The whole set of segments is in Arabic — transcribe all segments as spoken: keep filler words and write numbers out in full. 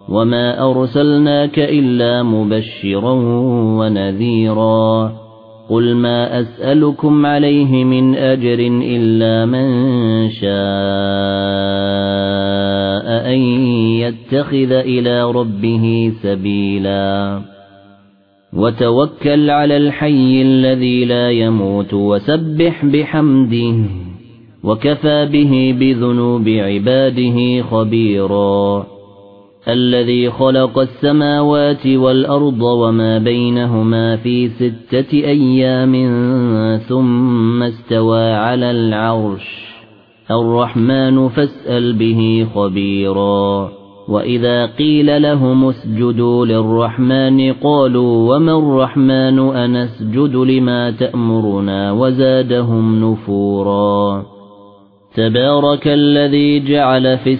وما أرسلناك إلا مبشرا ونذيرا قل ما أسألكم عليه من أجر إلا من شاء أن يتخذ إلى ربه سبيلا وتوكل على الحي الذي لا يموت وسبح بحمده وكفى به بذنوب عباده خبيرا الذي خلق السماوات والأرض وما بينهما في ستة أيام ثم استوى على العرش الرحمن فاسأل به خبيرا وإذا قيل لهم اسجدوا للرحمن قالوا وما الرحمن أنسجد لما تأمرنا وزادهم نفورا تبارك الذي جعل في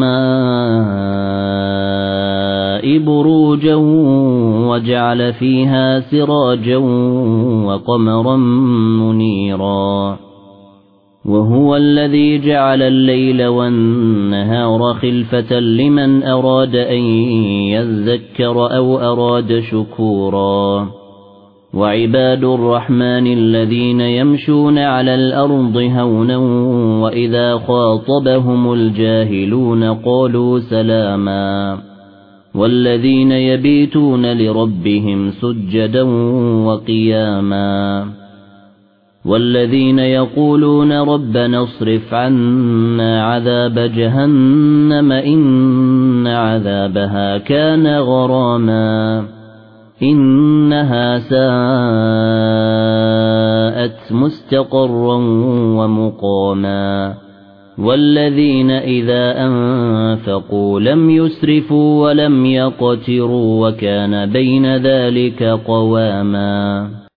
السماء بروجا وجعل فيها سراجا وقمرا منيرا وهو الذي جعل الليل والنهار خلفة لمن أراد أن يذكر أو أراد شكورا وعباد الرحمن الذين يمشون على الأرض هونا وإذا خاطبهم الجاهلون قالوا سلاما والذين يبيتون لربهم سجدا وقياما والذين يقولون ربنا اصرف عنا عذاب جهنم إن عذابها كان غراما إنها ساءت مستقرا ومقاما والذين إذا أنفقوا لم يسرفوا ولم يقتروا وكان بين ذلك قواما